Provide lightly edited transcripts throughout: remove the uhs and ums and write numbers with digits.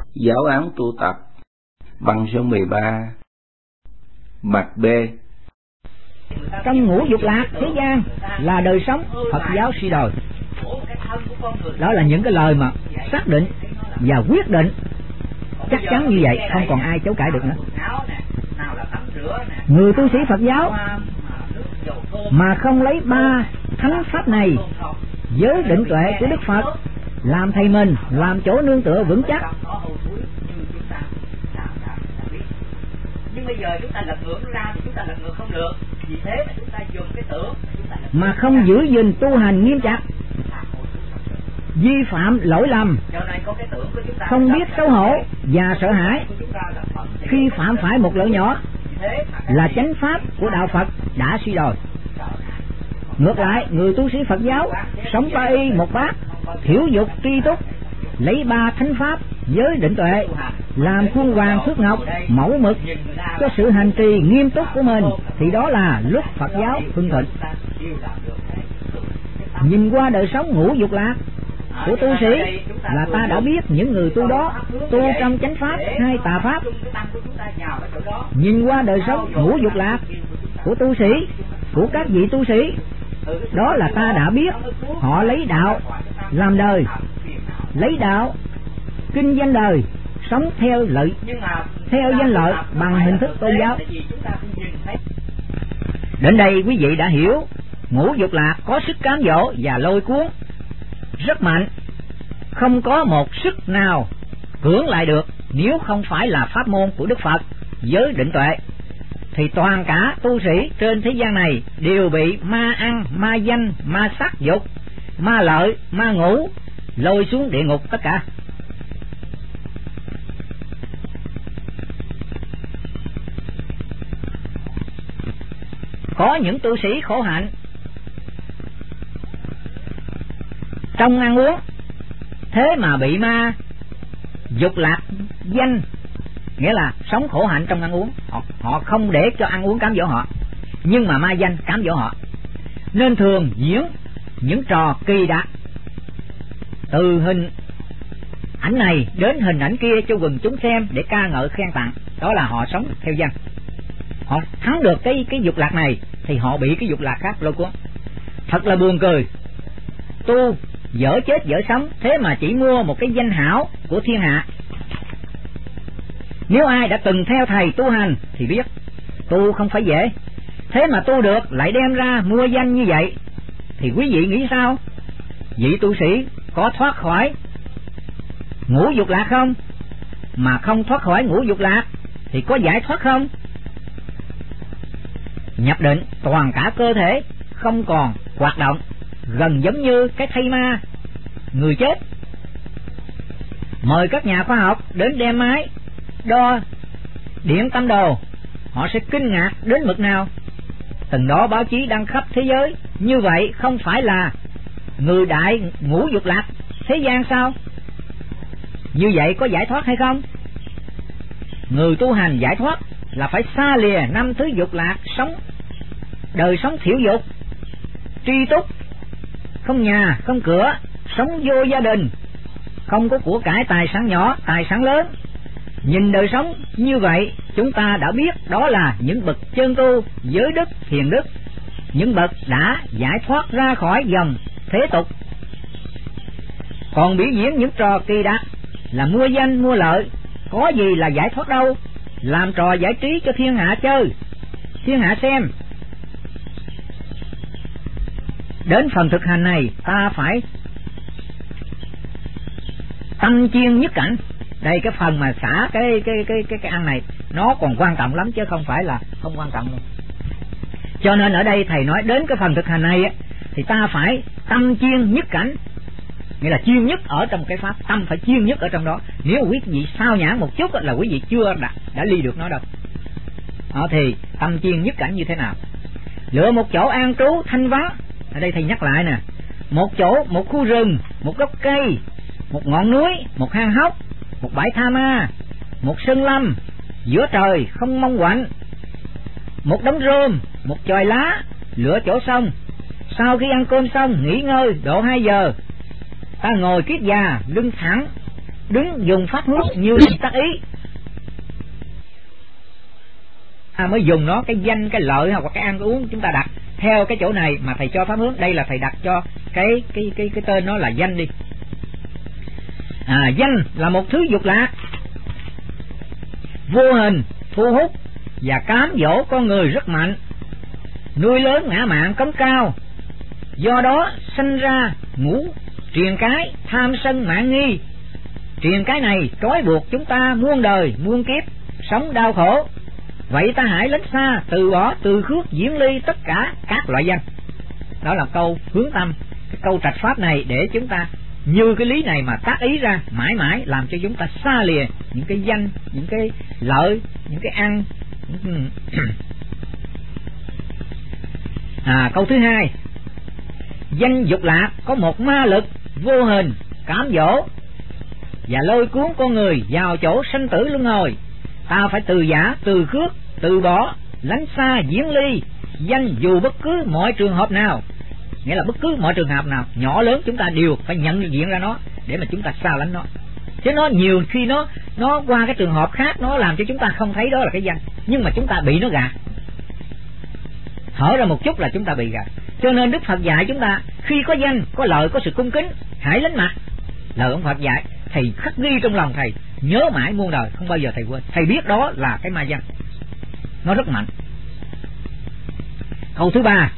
Giáo án tu tập, băng số 13. Mặt B. Trong ngũ dục lạc thế gian là đời sống Phật giáo suy đồi. Đó là những cái lời mà xác định và quyết định chắc chắn như vậy, không còn ai chối cãi được nữa. Người tu sĩ Phật giáo mà không lấy ba thánh pháp này, giới định tuệ của Đức Phật làm thầy mình, làm chỗ nương tựa vững chắc, nhưng bây giờ chúng ta lật ngược ra thì chúng ta lật ngược không được, vì thế mà chúng ta dùng cái tưởng mà không giữ gìn tu hành nghiêm chặt, vi phạm lỗi lầm, không biết xấu hổ và sợ hãi khi phạm phải một lỗi nhỏ, là chánh pháp của đạo Phật đã suy đồi. Ngược lại, người tu sĩ Phật giáo sống ba y một bát, thiểu dục tri túc, lấy ba thánh pháp giới định tuệ làm khuôn vàng thước ngọc, mẫu mực cho sự hành trì nghiêm túc của mình, thì đó là lúc Phật giáo hưng thịnh. Nhìn qua đời sống ngũ dục lạc của tu sĩ là ta đã biết những người tu đó tu trong chánh pháp hay tà pháp. Nhìn qua đời sống ngũ dục lạc của tu sĩ, của các vị tu sĩ, đó là ta đã biết họ lấy đạo làm đời, lấy đạo kinh doanh đời, sống theo danh lợi bằng hình thức tôn giáo. Đến đây quý vị đã hiểu ngũ dục lạc có sức cám dỗ và lôi cuốn rất mạnh, không có một sức nào cưỡng lại được. Nếu không phải là pháp môn của Đức Phật giới định tuệ, thì toàn cả tu sĩ trên thế gian này đều bị ma ăn, ma danh, ma sắc dục, ma lợi, ma ngủ lôi xuống địa ngục tất cả. Có những tu sĩ khổ hạnh trong ăn uống, thế mà bị ma dục lạc danh, nghĩa là sống khổ hạnh trong ăn uống. Họ không để cho ăn uống cám dỗ họ, nhưng mà ma danh cám dỗ họ, nên thường diễn những trò kỳ đặc, từ hình ảnh này đến hình ảnh kia cho quần chúng xem để ca ngợi khen tặng. Đó là họ sống theo danh. Họ thắng được cái dục lạc này thì họ bị cái dục lạc khác lôi cuốn. Thật là buồn cười. Tu dở chết dở sống, thế mà chỉ mua một cái danh hảo của thiên hạ. Nếu ai đã từng theo thầy tu hành thì biết tu không phải dễ. Thế mà tu được lại đem ra mua danh như vậy, thì quý vị nghĩ sao? Vị tu sĩ có thoát khỏi ngũ dục lạc không? Mà không thoát khỏi ngũ dục lạc thì có giải thoát không? Nhập định toàn cả cơ thể không còn hoạt động, gần giống như cái thây ma, người chết. Mời các nhà khoa học đến đem máy đo điện tâm đồ, họ sẽ kinh ngạc đến mực nào. Từng đó báo chí đăng khắp thế giới. Như vậy không phải là người đại ngũ dục lạc thế gian sao? Như vậy có giải thoát hay không? Người tu hành giải thoát là phải xa lìa năm thứ dục lạc, sống đời sống thiểu dục, tri túc, không nhà không cửa, sống vô gia đình, không có của cải tài sản nhỏ tài sản lớn. Nhìn đời sống như vậy, chúng ta đã biết đó là những bậc chân tu, giới đức, hiền đức, những bậc đã giải thoát ra khỏi dòng thế tục. Còn biểu diễn những trò kỳ đặc là mua danh mua lợi, có gì là giải thoát đâu, làm trò giải trí cho thiên hạ chơi, thiên hạ xem. Đến phần thực hành này ta phải tâm chiên nhất cảnh. Đây cái phần mà xả cái ăn này nó còn quan trọng lắm chứ không phải là không quan trọng đâu. Cho nên ở đây thầy nói đến cái phần thực hành này thì ta phải tâm chiên nhất cảnh, nghĩa là chiên nhất ở trong cái pháp, tâm phải chiên nhất ở trong đó. Nếu quý vị sao nhãn một chút là quý vị chưa đã ly được nó đâu. Đó, thì tâm chiên nhất cảnh như thế nào? Lựa một chỗ an trú thanh vắng. Ở đây thầy nhắc lại nè, một chỗ, một khu rừng, một gốc cây, một ngọn núi, một hang hốc, một bãi tha ma, một sơn lâm, giữa trời không mong quạnh, một đống rơm, một chòi lá, lựa chỗ xong. Sau khi ăn cơm xong nghỉ ngơi độ 2 giờ, ta ngồi kiết già, lưng thẳng, đứng dùng pháp hướng như tác ý, mới dùng nó cái danh, cái lợi hoặc cái ăn cái uống chúng ta đặt theo cái chỗ này mà thầy cho pháp hướng. Đây là thầy đặt cho cái tên nó là danh đi. Danh là một thứ dục lạc vô hình, thu hút và cám dỗ con người rất mạnh, nuôi lớn ngã mạn cống cao, do đó sinh ra ngũ triền cái, tham sân mạn nghi. Triền cái này trói buộc chúng ta muôn đời muôn kiếp sống đau khổ. Vậy ta hãy lánh xa, từ bỏ, từ khước, diễn ly tất cả các loại danh. Đó là câu hướng tâm. Cái câu trạch pháp này để chúng ta như cái lý này mà tác ý ra, mãi mãi làm cho chúng ta xa lìa những cái danh, những cái lợi, những cái ăn. Câu thứ hai, danh dục lạc có một ma lực vô hình cám dỗ và lôi cuốn con người vào chỗ sinh tử luân hồi. Ta phải từ giả, từ khước, từ bỏ, lánh xa, diễn ly danh dù bất cứ mọi trường hợp nào. Nghĩa là bất cứ mọi trường hợp nào, nhỏ lớn chúng ta đều phải nhận diện ra nó để mà chúng ta xa lánh nó. Chứ nó nhiều khi nó qua cái trường hợp khác nó làm cho chúng ta không thấy đó là cái danh, nhưng mà chúng ta bị nó gạt. Hở ra một chút là chúng ta bị gạt. Cho nên Đức Phật dạy chúng ta khi có danh, có lợi, có sự cung kính, hãy lánh mặt. Lời ông Phật dạy thầy khắc ghi trong lòng thầy, nhớ mãi muôn đời, không bao giờ thầy quên. Thầy biết đó là cái ma danh, nó rất mạnh. Câu thứ ba,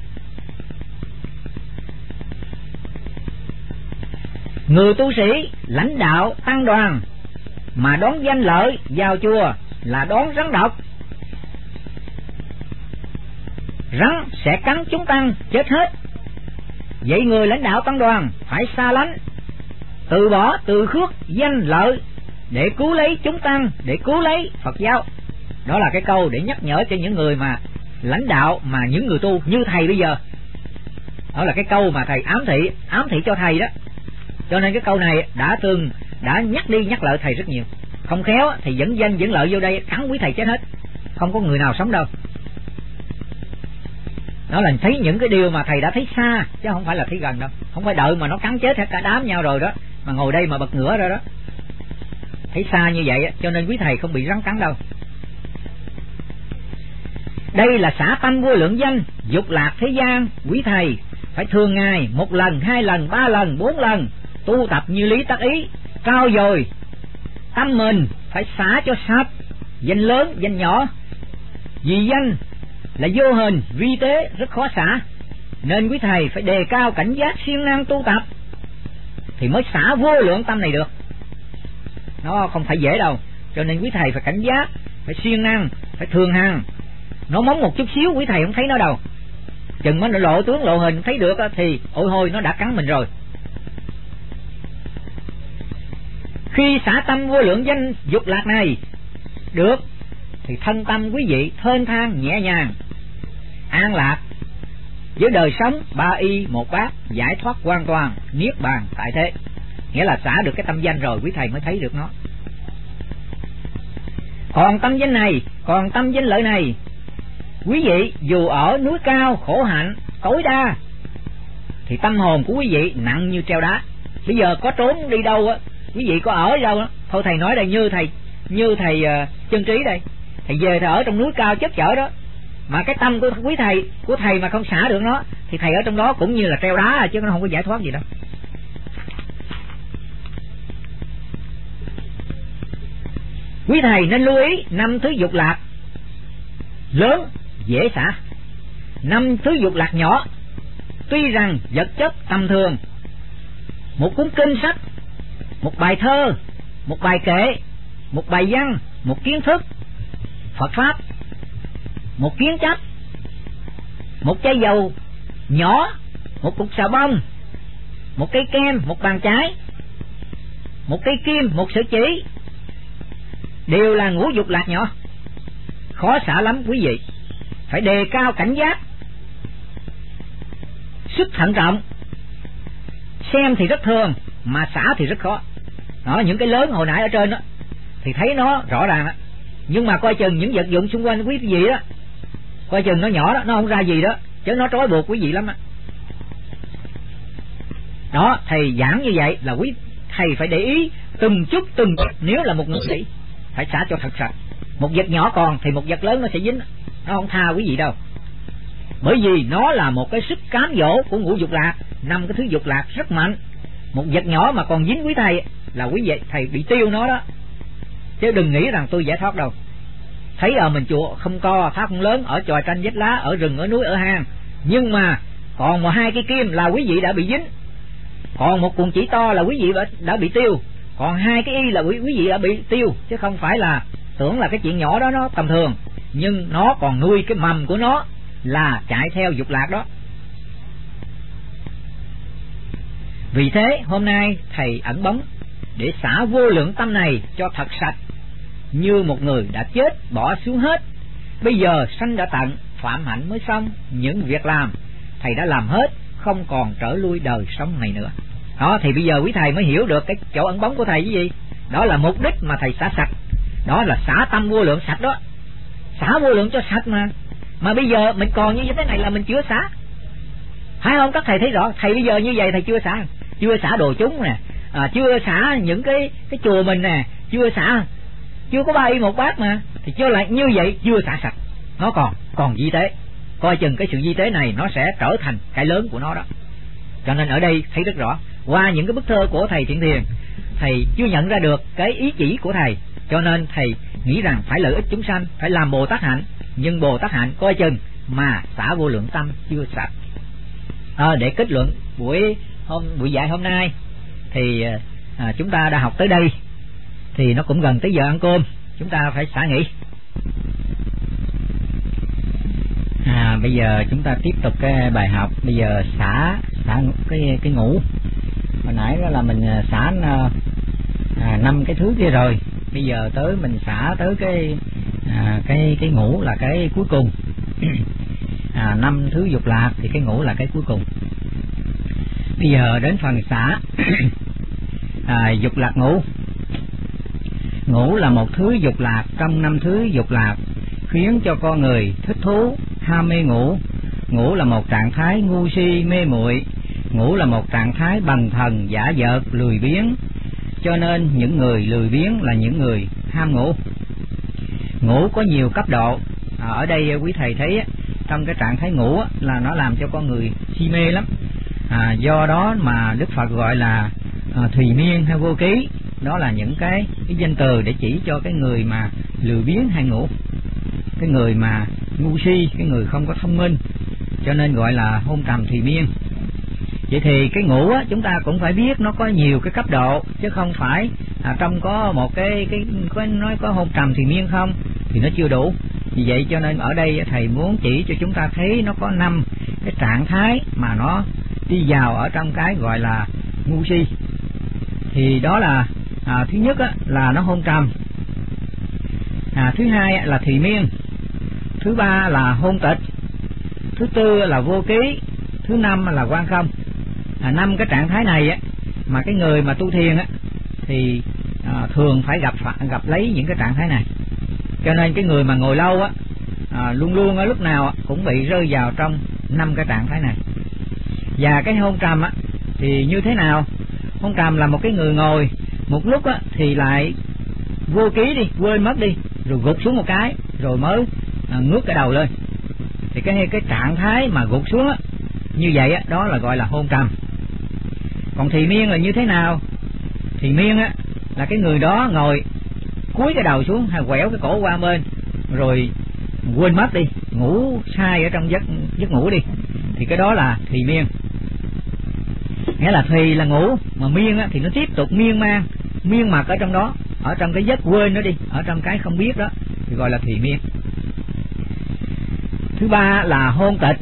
người tu sĩ lãnh đạo tăng đoàn mà đón danh lợi vào chùa là đón rắn độc. Rắn sẽ cắn chúng tăng chết hết. Vậy người lãnh đạo tăng đoàn phải xa lánh, từ bỏ, từ khước danh lợi để cứu lấy chúng tăng, để cứu lấy Phật giáo. Đó là cái câu để nhắc nhở cho những người mà lãnh đạo, mà những người tu như thầy bây giờ. Đó là cái câu mà thầy ám thị cho thầy đó. Cho nên cái câu này đã nhắc đi nhắc lại thầy rất nhiều. Không khéo thì dẫn danh dẫn lợi vô đây cắn quý thầy chết hết, không có người nào sống đâu. Đó là thấy những cái điều mà thầy đã thấy xa chứ không phải là thấy gần đâu. Không phải đợi mà nó cắn chết hết cả đám nhau rồi đó mà ngồi đây mà bật ngửa ra đó. Thấy xa như vậy cho nên quý thầy không bị rắn cắn đâu. Đây là xả tâm vô lượng danh, dục lạc thế gian. Quý thầy phải thường ngày 1 lần, 2 lần, 3 lần, 4 lần tu tập như lý tác ý, trao dồi tâm mình, phải xả cho sạch danh lớn, danh nhỏ. Vì danh là vô hình, vi tế, rất khó xả, nên quý thầy phải đề cao cảnh giác, siêng năng tu tập thì mới xả vô lượng tâm này được. Nó không phải dễ đâu. Cho nên quý thầy phải cảnh giác, phải siêng năng, phải thường hằng. Nó móng một chút xíu quý thầy không thấy nó đâu, chừng nó lộ tướng lộ hình thấy được thì ôi hôi nó đã cắn mình rồi. Khi xả tâm vô lượng danh dục lạc này được thì thân tâm quý vị thênh thang nhẹ nhàng, an lạc với đời sống 3 y 1 bát, giải thoát hoàn toàn, niết bàn tại thế. Nghĩa là xả được cái tâm danh rồi quý thầy mới thấy được nó. Còn tâm danh này, còn tâm danh lợi này, quý vị dù ở núi cao khổ hạnh tối đa thì tâm hồn của quý vị nặng như treo đá. Bây giờ có trốn đi đâu á, quý vị có ở đâu đó. Thôi thầy nói đây như thầy Chân Trí đây, thầy về thầy ở trong núi cao chất chở đó, mà cái tâm của thầy mà không xả được nó thì thầy ở trong đó cũng như là treo đá chứ nó không có giải thoát gì đâu. Quý thầy nên lưu ý 5 thứ dục lạc lớn dễ xả, 5 thứ dục lạc nhỏ tuy rằng vật chất tầm thường. Một cuốn kinh sách, một bài thơ, một bài kệ, một bài văn, một kiến thức Phật pháp, một kiến chấp, một chai dầu nhỏ, một cục xà bông, một cây kem, một bàn chải, một cây kim, một sợi chỉ, đều là ngũ dục lạc nhỏ, khó xả lắm. Quý vị phải đề cao cảnh giác, sức thận trọng. Xem thì rất thường mà xả thì rất khó. Đó, những cái lớn hồi nãy ở trên đó thì thấy nó rõ ràng đó, nhưng mà coi chừng những vật dụng xung quanh quý vị đó, coi chừng nó nhỏ đó, nó không ra gì đó, chứ nó trói buộc quý vị lắm đó. Đó, thầy giảng như vậy là quý thầy phải để ý từng chút, nếu là một người sĩ phải xả cho thật sạch. Một vật nhỏ còn thì một vật lớn nó sẽ dính, nó không tha quý vị đâu. Bởi vì nó là một cái sức cám dỗ của ngũ dục lạc, 5 cái thứ dục lạc rất mạnh. Một vật nhỏ mà còn dính quý thầy là quý vị thầy bị tiêu nó đó. Chứ đừng nghĩ rằng tôi giải thoát đâu. Thấy ở mình chùa không to, tháp không lớn, ở chòi tranh vách lá, ở rừng, ở núi, ở hang, nhưng mà còn một 2 cái kim là quý vị đã bị dính, còn một cuộn chỉ to là quý vị đã bị tiêu, còn 2 cái y là quý vị đã bị tiêu, chứ không phải là tưởng là cái chuyện nhỏ đó nó tầm thường, nhưng nó còn nuôi cái mầm của nó là chạy theo dục lạc đó. Vì thế hôm nay thầy ẩn bóng để xả vô lượng tâm này cho thật sạch, như một người đã chết bỏ xuống hết, bây giờ sanh đã tận, phạm hạnh mới xong, những việc làm thầy đã làm hết, không còn trở lui đời sống này nữa. Đó thì bây giờ quý thầy mới hiểu được cái chỗ ẩn bóng của thầy cái gì. Đó là mục đích mà thầy xả sạch, đó là xả tâm vô lượng sạch đó, xả vô lượng cho sạch mà bây giờ mình còn như thế này là mình chưa xả, phải không? Các thầy thấy rõ, thầy bây giờ như vậy thầy chưa xả đồ chúng nè, chưa xả những cái chùa mình nè, chưa có 3 y 1 bát mà, thì chưa lại như vậy chưa xả sạch, nó còn di tế. Coi chừng cái sự di tế này nó sẽ trở thành cái lớn của nó đó. Cho nên ở đây thấy rất rõ, qua những cái bức thơ của thầy Thiện Thiền, thầy chưa nhận ra được cái ý chỉ của thầy, cho nên thầy nghĩ rằng phải lợi ích chúng sanh, phải làm Bồ Tát hạnh, nhưng Bồ Tát hạnh coi chừng mà xả vô lượng tâm chưa sạch. Để kết luận buổi dạy hôm nay thì chúng ta đã học tới đây, thì nó cũng gần tới giờ ăn cơm, chúng ta phải xả nghỉ. Bây giờ chúng ta tiếp tục cái bài học. Bây giờ xả cái ngủ. Hồi nãy đó là mình xả 5 cái thứ kia rồi, bây giờ tới mình xả tới cái ngủ là cái cuối cùng. 5 thứ dục lạc thì cái ngủ là cái cuối cùng. Bây giờ đến phần xả dục lạc ngủ. Ngủ là một thứ dục lạc trong 5 thứ dục lạc, khiến cho con người thích thú, ham mê ngủ. Ngủ là một trạng thái ngu si mê muội, ngủ là một trạng thái bần thần giả dợt lười biếng, cho nên những người lười biếng là những người ham ngủ. Ngủ có nhiều cấp độ. Ở đây quý thầy thấy trong cái trạng thái ngủ là nó làm cho con người si mê lắm. Do đó mà Đức Phật gọi là thùy miên hay vô ký. Đó là những cái danh từ để chỉ cho cái người mà lười biếng hay ngủ, cái người mà ngu si, cái người không có thông minh, cho nên gọi là hôn trầm thùy miên. Vậy thì cái ngủ chúng ta cũng phải biết nó có nhiều cái cấp độ, chứ không phải trong có một cái nói có hôn trầm thùy miên không thì nó chưa đủ. Vì vậy cho nên ở đây thầy muốn chỉ cho chúng ta thấy nó có 5 cái trạng thái mà nó đi vào ở trong cái gọi là ngu si. Thì đó là thứ nhất là nó hôn trầm, thứ hai là thùy miên, thứ ba là hôn tịch, thứ tư là vô ký, thứ 5 là quan không. 5 cái trạng thái này mà cái người mà tu thiền thì thường phải gặp lấy những cái trạng thái này. Cho nên cái người mà ngồi lâu luôn luôn ở lúc nào cũng bị rơi vào trong 5 cái trạng thái này. Và cái hôn trầm thì như thế nào? Hôn trầm là một cái người ngồi một lúc thì lại vô ký đi, quên mất đi, rồi gục xuống một cái rồi mới ngước cái đầu lên. Thì cái trạng thái mà gục xuống như vậy đó là gọi là hôn trầm. Còn thùy miên là như thế nào? Thùy miên là cái người đó ngồi cúi cái đầu xuống hay quẹo cái cổ qua bên rồi quên mất đi, ngủ sai ở trong giấc ngủ đi, thì cái đó là thùy miên. Nghĩa là thùy là ngủ, mà miên thì nó tiếp tục miên mật ở trong đó, ở trong cái giấc quên đó đi, ở trong cái không biết đó thì gọi là thùy miên. Thứ ba là hôn tịch.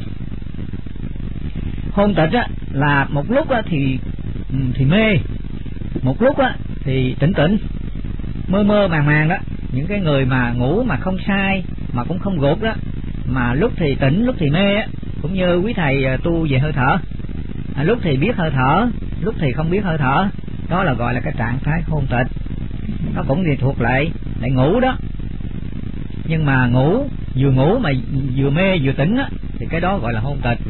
Hôn tịch là một lúc thì mê, một lúc thì tỉnh mơ màng đó. Những cái người mà ngủ mà không sai mà cũng không gục đó, mà lúc thì tỉnh lúc thì mê cũng như quý thầy tu về hơi thở, lúc thì biết hơi thở, lúc thì không biết hơi thở, đó là gọi là cái trạng thái hôn tịch. Nó cũng thì thuộc lại ngủ đó, nhưng mà vừa ngủ mà vừa mê vừa tỉnh thì cái đó gọi là hôn tịch.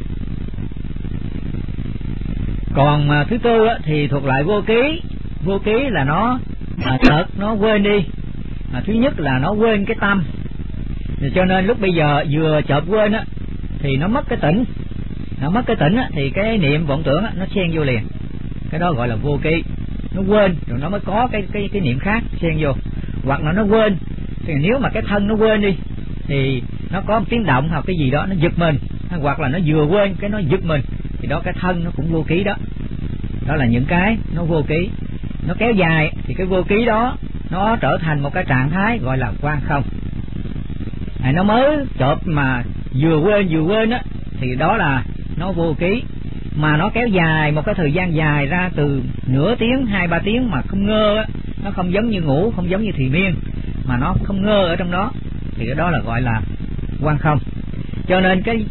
Còn thứ tư thì thuộc lại vô ký. Vô ký là nó chợt nó quên đi. Thứ nhất là nó quên cái tâm, cho nên lúc bây giờ vừa chợt quên á thì nó mất cái tỉnh. Nó mất cái tỉnh á thì cái niệm vọng tưởng á nó xen vô liền. Cái đó gọi là vô ký. Nó quên rồi nó mới có cái niệm khác xen vô. Hoặc là nó quên thì nếu mà cái thân nó quên đi thì nó có một tiếng động hoặc cái gì đó nó giật mình, hoặc là nó vừa quên cái nó giật mình thì đó cái thân nó cũng vô ký đó. Đó là những cái nó vô ký. Nó kéo dài thì cái vô ký đó nó trở thành một cái trạng thái gọi là quang không. Nó mới chợt mà vừa quên á thì đó là nó vô ký. Mà nó kéo dài một cái thời gian dài ra từ nửa tiếng 2-3 tiếng mà không ngơ á, nó không giống như ngủ, không giống như thùy miên mà nó không ngơ ở trong đó thì cái đó là gọi là quang không. Cho nên cái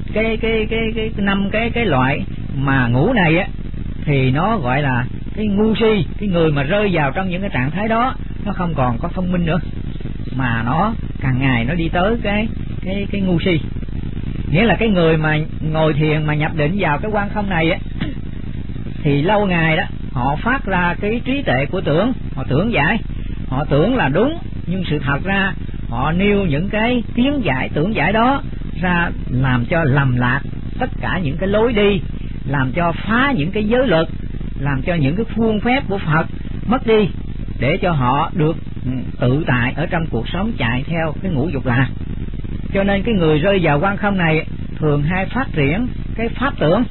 5 cái loại mà ngủ này á thì nó gọi là cái ngu si. Cái người mà rơi vào trong những cái trạng thái đó nó không còn có thông minh nữa, mà nó càng ngày nó đi tới cái ngu si. Nghĩa là cái người mà ngồi thiền mà nhập định vào cái quang không này á thì lâu ngày đó họ phát ra cái trí tuệ của tưởng. Họ tưởng giải, họ tưởng là đúng, nhưng sự thật ra họ nêu những cái kiến giải tưởng giải đó ra làm cho lầm lạc tất cả những cái lối đi, làm cho phá những cái giới luật, làm cho những cái khuôn phép của Phật mất đi, để cho họ được tự tại ở trong cuộc sống chạy theo cái ngũ dục lạc. Cho nên cái người rơi vào quang không này thường hay phát triển cái pháp tưởng.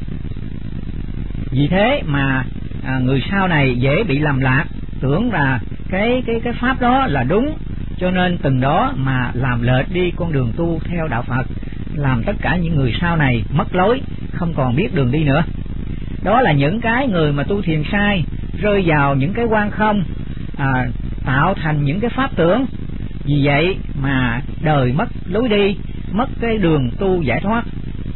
Vì thế mà người sau này dễ bị lầm lạc, tưởng là cái pháp đó là đúng, cho nên từng đó mà làm lệch đi con đường tu theo đạo Phật, làm tất cả những người sau này mất lối, không còn biết đường đi nữa. Đó là những cái người mà tu thiền sai, rơi vào những cái quang không, tạo thành những cái pháp tưởng. Vì vậy mà đời mất lối đi, mất cái đường tu giải thoát.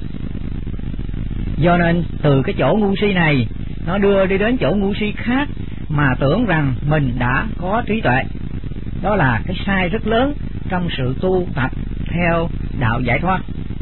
Do nên từ cái chỗ ngu si này nó đưa đi đến chỗ ngu si khác mà tưởng rằng mình đã có trí tuệ. Đó là cái sai rất lớn trong sự tu tập theo đạo giải thoát.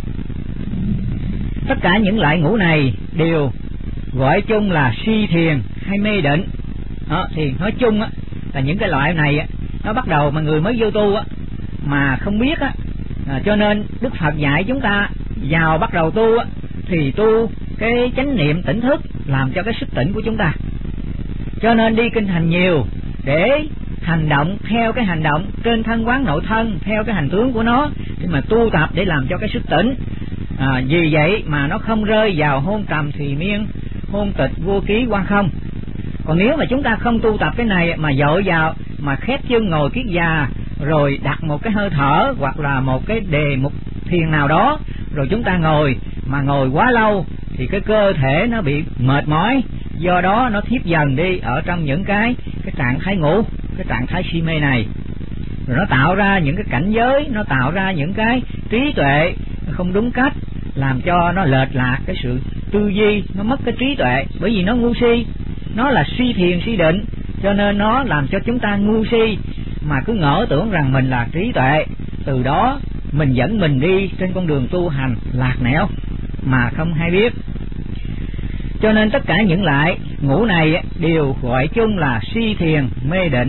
Tất cả những loại ngũ này đều gọi chung là si thiền hay mê định. Thì nói chung á, là những cái loại này á, nó bắt đầu mà người mới vô tu á, mà không biết á, cho nên Đức Phật dạy chúng ta vào bắt đầu tu á, thì tu cái chánh niệm tỉnh thức, làm cho cái sức tỉnh của chúng ta. Cho nên đi kinh hành nhiều để hành động theo cái hành động trên thân quán nội thân, theo cái hành tướng của nó, để mà tu tập để làm cho cái sức tỉnh. Vì vậy mà nó không rơi vào hôn trầm thùy miên, hôn tịch vô ký quang không. Còn nếu mà chúng ta không tu tập cái này mà dội vào mà khép chân ngồi kiết già, rồi đặt một cái hơi thở hoặc là một cái đề mục thiền nào đó, rồi chúng ta ngồi mà ngồi quá lâu thì cái cơ thể nó bị mệt mỏi, do đó nó thiếp dần đi ở trong những cái trạng thái ngủ, cái trạng thái si mê này, rồi nó tạo ra những cái cảnh giới, nó tạo ra những cái trí tuệ không đúng cách, làm cho nó lệch lạc cái sự tư duy, nó mất cái trí tuệ. Bởi vì nó ngu si, nó là si thiền si định, cho nên nó làm cho chúng ta ngu si mà cứ ngỡ tưởng rằng mình là trí tuệ, từ đó mình dẫn mình đi trên con đường tu hành lạc nẻo mà không hay biết. Cho nên tất cả những loại ngũ này đều gọi chung là si thiền mê định.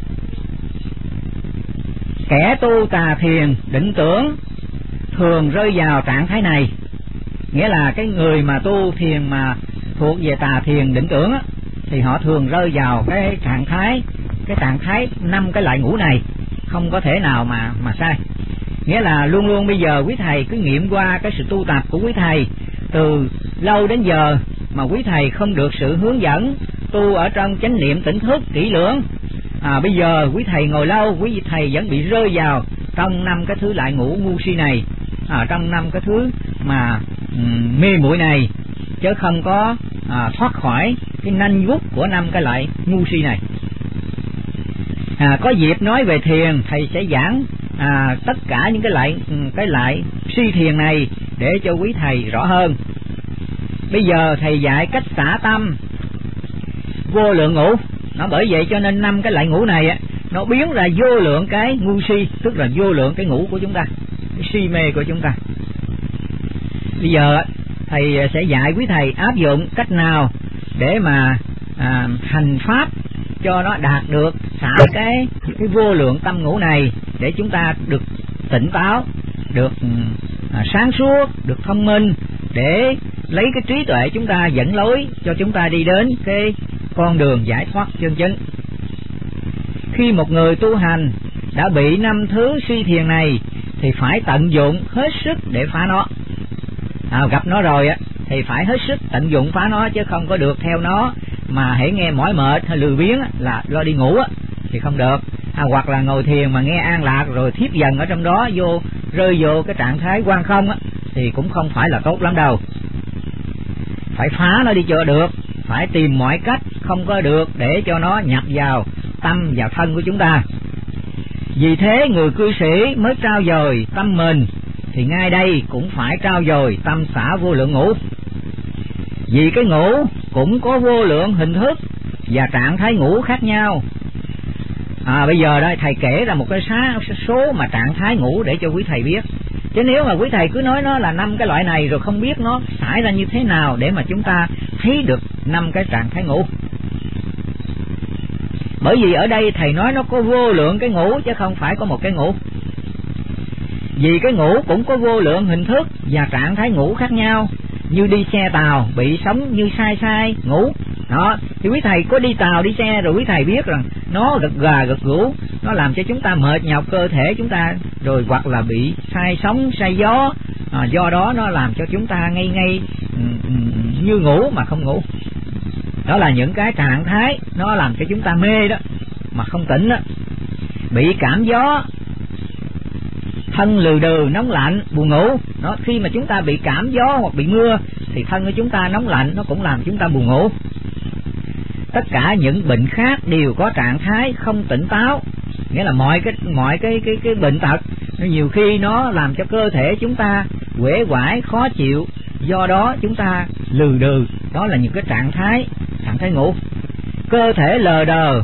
Kẻ tu tà thiền định tưởng thường rơi vào trạng thái này. Nghĩa là cái người mà tu thiền mà thuộc về tà thiền định tưởng á, thì họ thường rơi vào cái trạng thái 5 cái loại ngũ này, không có thể nào mà sai. Nghĩa là luôn luôn bây giờ quý thầy cứ nghiệm qua cái sự tu tập của quý thầy từ lâu đến giờ mà quý thầy không được sự hướng dẫn tu ở trong chánh niệm tỉnh thức kỹ lưỡng. Bây giờ quý thầy ngồi lâu, quý thầy vẫn bị rơi vào trong 5 cái thứ loại ngũ ngu si này, trong 5 cái thứ mà mê muội này, chứ không có thoát khỏi cái nanh vuốt của 5 cái loại ngu si này. Có dịp nói về thiền, thầy sẽ giảng tất cả những cái loại si thiền này để cho quý thầy rõ hơn. Bây giờ thầy dạy cách xả tâm vô lượng ngũ. Nó bởi vậy cho nên 5 cái loại ngũ này nó biến ra vô lượng cái ngu si, tức là vô lượng cái ngũ của chúng ta, cái si mê của chúng ta. Bây giờ thầy sẽ dạy quý thầy áp dụng cách nào để mà hành pháp cho nó đạt được xả cái vô lượng tâm ngũ này, để chúng ta được tỉnh táo, được sáng suốt, được thông minh, để lấy cái trí tuệ chúng ta dẫn lối cho chúng ta đi đến cái con đường giải thoát chân chính. Khi một người tu hành đã bị 5 thứ suy thiền này thì phải tận dụng hết sức để phá nó. Gặp nó rồi thì phải hết sức tận dụng phá nó, chứ không có được theo nó mà hễ nghe mỏi mệt hay lười biếng là lo đi ngủ thì không được. Hoặc là ngồi thiền mà nghe an lạc rồi thiếp dần ở trong đó, rơi vô cái trạng thái quan không thì cũng không phải là tốt lắm đâu. Phải phá nó đi cho được, phải tìm mọi cách, không có được để cho nó nhập vào tâm và thân của chúng ta. Vì thế người cư sĩ mới trao dồi tâm mình, thì ngay đây cũng phải trao dồi tâm xả vô lượng ngũ. Vì cái ngũ cũng có vô lượng hình thức và trạng thái ngũ khác nhau. Bây giờ đây thầy kể ra một cái số mà trạng thái ngũ để cho quý thầy biết. Chứ nếu mà quý thầy cứ nói nó là 5 cái loại này rồi không biết nó xảy ra như thế nào để mà chúng ta thấy được 5 cái trạng thái ngũ. Bởi vì ở đây thầy nói nó có vô lượng cái ngũ chứ không phải có một cái ngũ. Vì cái ngũ cũng có vô lượng hình thức và trạng thái ngũ khác nhau. Như đi xe tàu bị sống như sai ngủ đó, thì quý thầy có đi tàu đi xe rồi quý thầy biết rằng nó gật gà gật gũ, nó làm cho chúng ta mệt nhọc cơ thể chúng ta, rồi hoặc là bị sai sóng sai gió, do đó nó làm cho chúng ta ngây như ngủ mà không ngủ. Đó là những cái trạng thái nó làm cho chúng ta mê đó mà không tỉnh đó. Bị cảm gió, thân lừ đừ nóng lạnh buồn ngủ đó. Khi mà chúng ta bị cảm gió hoặc bị mưa thì thân của chúng ta nóng lạnh, nó cũng làm chúng ta buồn ngủ. Tất cả những bệnh khác đều có trạng thái không tỉnh táo, nghĩa là mọi cái bệnh tật nhiều khi nó làm cho cơ thể chúng ta uể oải khó chịu, do đó chúng ta lừ đừ. Đó là những cái trạng thái ngủ. Cơ thể lờ đờ,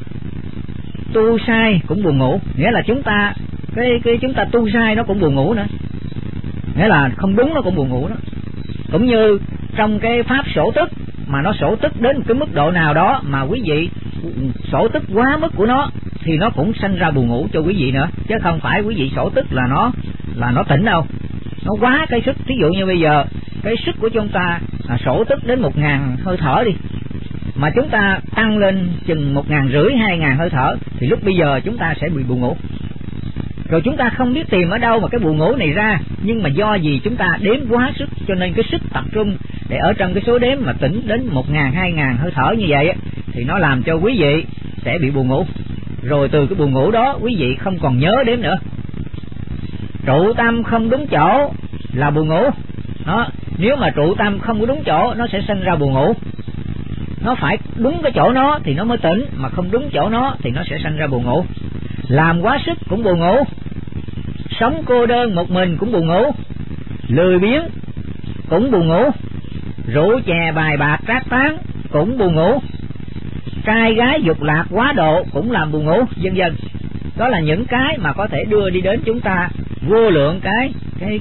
tu sai cũng buồn ngủ, nghĩa là chúng ta chúng ta tu sai nó cũng buồn ngủ nữa, nghĩa là không đúng nó cũng buồn ngủ đó. Cũng như trong cái pháp sổ tức, mà nó sổ tức đến cái mức độ nào đó mà quý vị sổ tức quá mức của nó thì nó cũng sanh ra buồn ngủ cho quý vị nữa, chứ không phải quý vị sổ tức là nó tỉnh đâu. Nó quá cái sức. Thí dụ như bây giờ cái sức của chúng ta sổ tức đến 1.000 hơi thở đi, mà chúng ta tăng lên chừng 1.500 2.000 hơi thở thì lúc bây giờ chúng ta sẽ bị buồn ngủ. Rồi chúng ta không biết tìm ở đâu mà cái buồn ngủ này ra, nhưng mà do gì chúng ta đếm quá sức, cho nên cái sức tập trung để ở trong cái số đếm mà tỉnh đến 1.000 2.000 hơi thở như vậy thì nó làm cho quý vị sẽ bị buồn ngủ. Rồi từ cái buồn ngủ đó quý vị không còn nhớ đếm nữa. Trụ tâm không đúng chỗ là buồn ngủ đó. Nếu mà trụ tâm không có đúng chỗ nó sẽ sinh ra buồn ngủ. Nó phải đúng cái chỗ nó thì nó mới tỉnh, mà không đúng chỗ nó thì nó sẽ sinh ra buồn ngủ. Làm quá sức cũng buồn ngủ, sống cô đơn một mình cũng buồn ngủ, lười biếng cũng buồn ngủ, rượu chè bài bạc trác tán cũng buồn ngủ, trai gái dục lạc quá độ cũng làm buồn ngủ, vân vân. Đó là những cái mà có thể đưa đi đến chúng ta vô lượng cái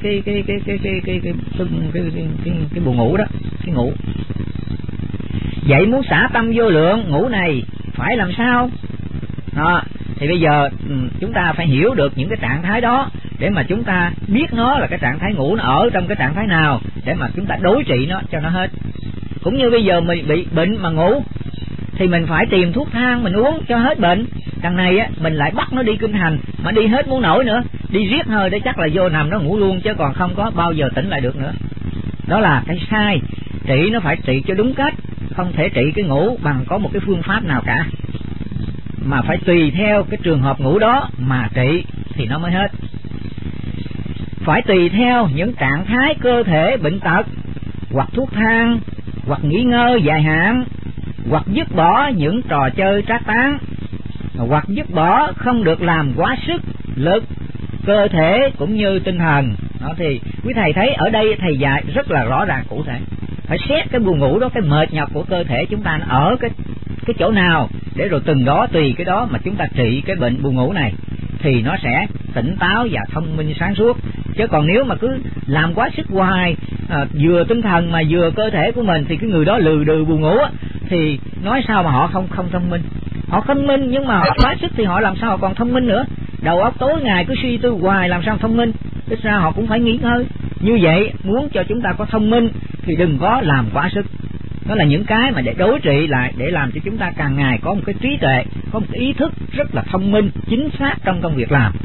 buồn ngủ đó, cái ngủ. Vậy muốn xả tâm vô lượng ngủ này phải làm sao? Đó, thì bây giờ chúng ta phải hiểu được những cái trạng thái đó để mà chúng ta biết nó là cái trạng thái ngủ nó ở trong cái trạng thái nào để mà chúng ta đối trị nó cho nó hết. Cũng như bây giờ mình bị bệnh mà ngủ thì mình phải tìm thuốc thang mình uống cho hết bệnh. Đằng này mình lại bắt nó đi kinh hành mà đi hết muốn nổi nữa, đi riết hơi để chắc là vô nằm nó ngủ luôn, chứ còn không có bao giờ tỉnh lại được nữa. Đó là cái sai. Trị nó phải trị cho đúng cách, không thể trị cái ngủ bằng có một cái phương pháp nào cả, mà phải tùy theo cái trường hợp ngủ đó mà trị thì nó mới hết. Phải tùy theo những trạng thái cơ thể bệnh tật, hoặc thuốc thang, hoặc nghỉ ngơi dài hạn, hoặc dứt bỏ những trò chơi trác tán, hoặc dứt bỏ không được làm quá sức lực cơ thể cũng như tinh thần. Đó thì quý thầy thấy ở đây thầy dạy rất là rõ ràng cụ thể. Phải xét cái buồn ngủ đó, cái mệt nhọc của cơ thể chúng ta ở cái chỗ nào, để rồi từng đó tùy cái đó mà chúng ta trị cái bệnh buồn ngủ này thì nó sẽ tỉnh táo và thông minh sáng suốt. Chứ còn nếu mà cứ làm quá sức hoài, vừa tinh thần mà vừa cơ thể của mình, thì cái người đó lừ đừ buồn ngủ thì nói sao mà họ không thông minh. Họ thông minh nhưng mà họ quá sức thì họ làm sao họ còn thông minh nữa. Đầu óc tối ngày cứ suy tư hoài làm sao thông minh. Ít ra họ cũng phải nghỉ ngơi. Như vậy muốn cho chúng ta có thông minh thì đừng có làm quá sức. Đó là những cái mà để đối trị lại, để làm cho chúng ta càng ngày có một cái trí tuệ, có một cái ý thức rất là thông minh, chính xác trong công việc làm.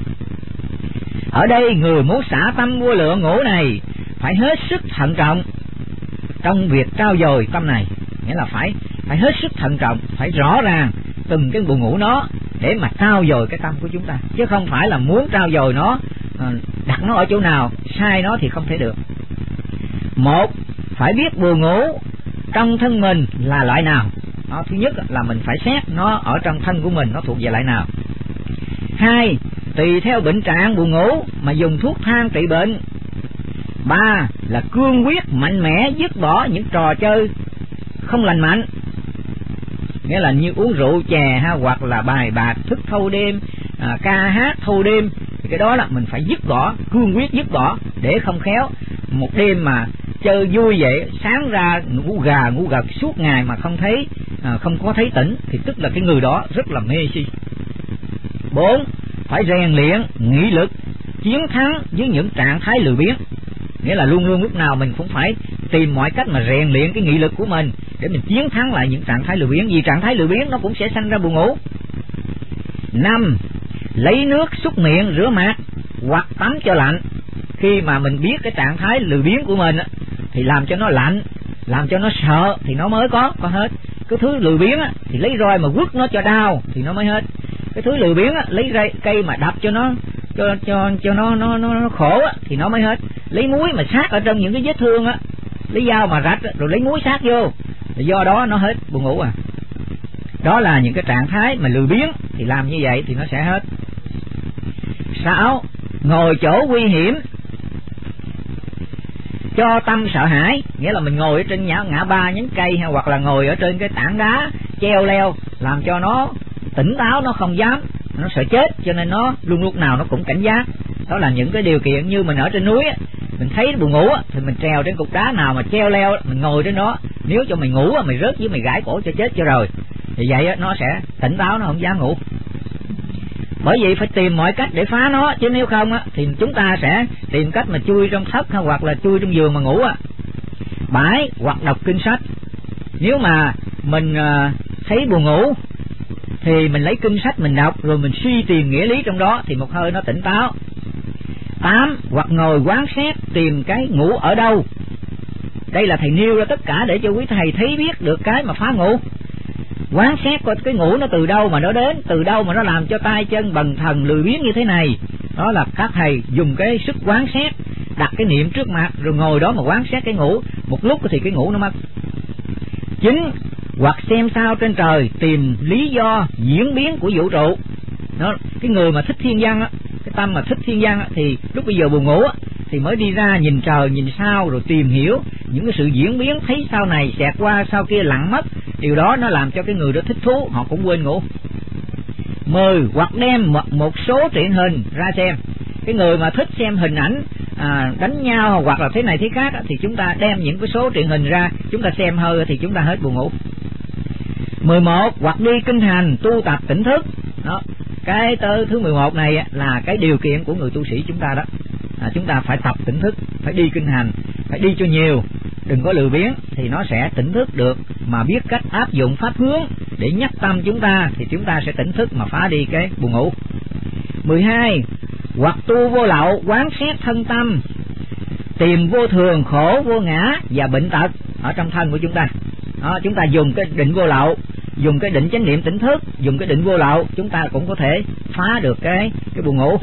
Ở đây người muốn xả tâm vô lượng ngũ này phải hết sức thận trọng trong việc trau dồi tâm này. Nghĩa là phải hết sức thận trọng, phải rõ ràng từng cái buồn ngủ nó để mà trau dồi cái tâm của chúng ta, chứ không phải là muốn trau dồi nó, đặt nó ở chỗ nào sai nó thì không thể được. Một, phải biết buồn ngủ trong thân mình là loại nào. Đó, thứ nhất là mình phải xét nó ở trong thân của mình nó thuộc về loại nào. Hai, tùy theo bệnh trạng buồn ngủ mà dùng thuốc thang trị bệnh. Ba, là cương quyết mạnh mẽ dứt bỏ những trò chơi không lành mạnh, nghĩa là như uống rượu chè hoặc là bài bạc thức thâu đêm, ca hát thâu đêm, thì cái đó là mình phải dứt bỏ, cương quyết dứt bỏ, để không khéo một đêm mà chơi vui vậy, sáng ra ngủ gật suốt ngày mà không có thấy tỉnh, thì tức là cái người đó rất là mê si. 4, phải rèn luyện nghị lực chiến thắng với những trạng thái lười biếng, nghĩa là luôn luôn lúc nào mình cũng phải tìm mọi cách mà rèn luyện cái nghị lực của mình để mình chiến thắng lại những trạng thái lười biếng, vì trạng thái lười biếng nó cũng sẽ sanh ra buồn ngủ. 5, lấy nước súc miệng rửa mặt hoặc tắm cho lạnh. Khi mà mình biết cái trạng thái lười biếng của mình thì làm cho nó lạnh, làm cho nó sợ thì nó mới có hết. Cái thứ lười biếng thì lấy roi mà quất nó cho đau thì nó mới hết. Cái thứ lười biếng lấy cây mà đập cho nó nó khổ thì nó mới hết. Lấy muối mà sát ở trong những cái vết thương lấy dao mà rạch rồi lấy muối sát vô, do đó nó hết buồn ngủ. Đó là những cái trạng thái mà lười biếng, thì làm như vậy thì nó sẽ hết. 6, ngồi chỗ nguy hiểm cho tâm sợ hãi, nghĩa là mình ngồi ở trên ngã ba nhánh cây hay hoặc là ngồi ở trên cái tảng đá treo leo, làm cho nó tỉnh táo, nó không dám, nó sợ chết, cho nên nó luôn lúc nào nó cũng cảnh giác. Đó là những cái điều kiện như mình ở trên núi mình thấy buồn ngủ thì mình trèo trên cục đá nào mà treo leo, mình ngồi trên đó, nếu cho mày ngủ mày rớt với mày gãi cổ cho chết cho rồi, thì vậy nó sẽ tỉnh táo, nó không dám ngủ. Bởi vậy phải tìm mọi cách để phá nó, chứ nếu không thì chúng ta sẽ tìm cách mà chui trong thất hoặc là chui trong giường mà ngủ. 7, hoặc đọc kinh sách. Nếu mà mình thấy buồn ngủ thì mình lấy kinh sách mình đọc, rồi mình suy tìm nghĩa lý trong đó thì một hơi nó tỉnh táo. 8, hoặc ngồi quán xét tìm cái ngủ ở đâu. Đây là thầy nêu ra tất cả để cho quý thầy thấy biết được cái mà phá ngủ. Quán xét coi cái ngủ nó từ đâu mà nó đến, từ đâu mà nó làm cho tay chân bần thần lười biếng như thế này. Đó là các thầy dùng cái sức quán xét, đặt cái niệm trước mặt rồi ngồi đó mà quán xét cái ngủ, một lúc thì cái ngủ nó mất. 9, hoặc xem sao trên trời tìm lý do diễn biến của vũ trụ. Đó, cái người mà thích thiên văn cái tâm mà thích thiên văn thì lúc bây giờ buồn ngủ thì mới đi ra nhìn trời nhìn sao rồi tìm hiểu những cái sự diễn biến, thấy sau này xẹt qua sau kia lặng mất, điều đó nó làm cho cái người đó thích thú, họ cũng quên ngủ. 10, hoặc đem một số truyện hình ra xem. Cái người mà thích xem hình ảnh đánh nhau hoặc là thế này thế khác thì chúng ta đem những cái số truyện hình ra, chúng ta xem hơi thì chúng ta hết buồn ngủ. 11, hoặc đi kinh hành tu tập tỉnh thức. Đó, cái thứ 11 này là cái điều kiện của người tu sĩ chúng ta đó. Chúng ta phải tập tỉnh thức, phải đi kinh hành, phải đi cho nhiều, đừng có lười biếng thì nó sẽ tỉnh thức được, mà biết cách áp dụng pháp hướng để nhắc tâm chúng ta thì chúng ta sẽ tỉnh thức mà phá đi cái buồn ngủ. 12, hoặc tu vô lậu quán xét thân tâm, tìm vô thường khổ vô ngã và bệnh tật ở trong thân của chúng ta. Đó, chúng ta dùng cái định vô lậu, dùng cái định chánh niệm tỉnh thức, dùng cái định vô lậu, chúng ta cũng có thể phá được cái buồn ngủ.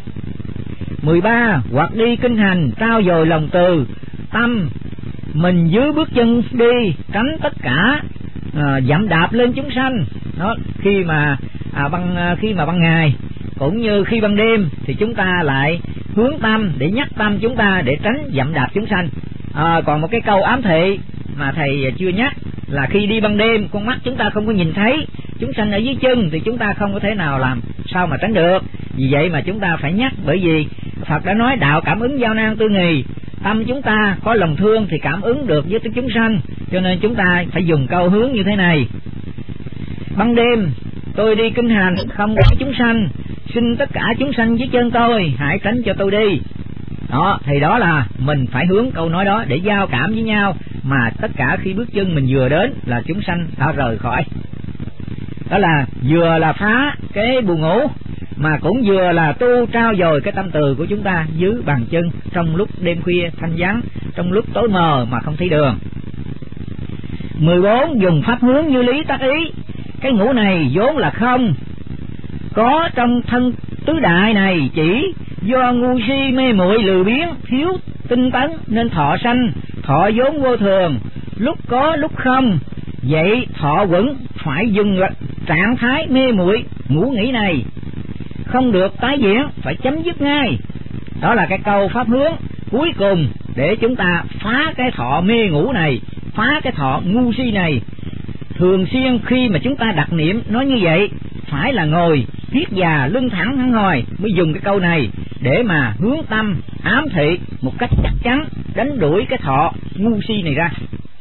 13, hoặc đi kinh hành trao dồi lòng từ tâm mình dưới bước chân đi, tránh tất cả dẫm đạp lên chúng sanh. Đó, khi mà ban ngày cũng như khi ban đêm thì chúng ta lại hướng tâm để nhắc tâm chúng ta để tránh dẫm đạp chúng sanh. Còn một cái câu ám thị mà thầy chưa nhắc là khi đi ban đêm con mắt chúng ta không có nhìn thấy chúng sanh ở dưới chân thì chúng ta không có thể nào làm sao mà tránh được. Vì vậy mà chúng ta phải nhắc, bởi vì Phật đã nói đạo cảm ứng giao nan tư nghì, tâm chúng ta có lòng thương thì cảm ứng được với chúng sanh, cho nên chúng ta phải dùng câu hướng như thế này. Ban đêm tôi đi kinh hành không có chúng sanh, xin tất cả chúng sanh dưới chân tôi hãy tránh cho tôi đi. Đó, thì đó là mình phải hướng câu nói đó để giao cảm với nhau, mà tất cả khi bước chân mình vừa đến là chúng sanh đã rời khỏi. Đó là vừa là phá cái buồn ngủ, mà cũng vừa là tu trao dồi cái tâm từ của chúng ta dưới bàn chân trong lúc đêm khuya thanh vắng, trong lúc tối mờ mà không thấy đường. 14. Dùng pháp hướng như lý tác ý. Cái ngũ này vốn là không có trong thân tứ đại này, chỉ do ngu si mê muội lười biếng thiếu tinh tấn nên thọ sanh. Thọ vốn vô thường, lúc có lúc không, vậy thọ vững phải dừng trạng thái mê muội ngủ nghỉ này, không được tái diễn, phải chấm dứt ngay. Đó là cái câu pháp hướng cuối cùng để chúng ta phá cái thọ mê ngủ này, phá cái thọ ngu si này. Thường xuyên khi mà chúng ta đặt niệm nói như vậy, phải là ngồi thiết già lưng thẳng hẳn hồi mới dùng cái câu này để mà hướng tâm ám thị một cách chắc chắn, đánh đuổi cái thọ ngu si này ra.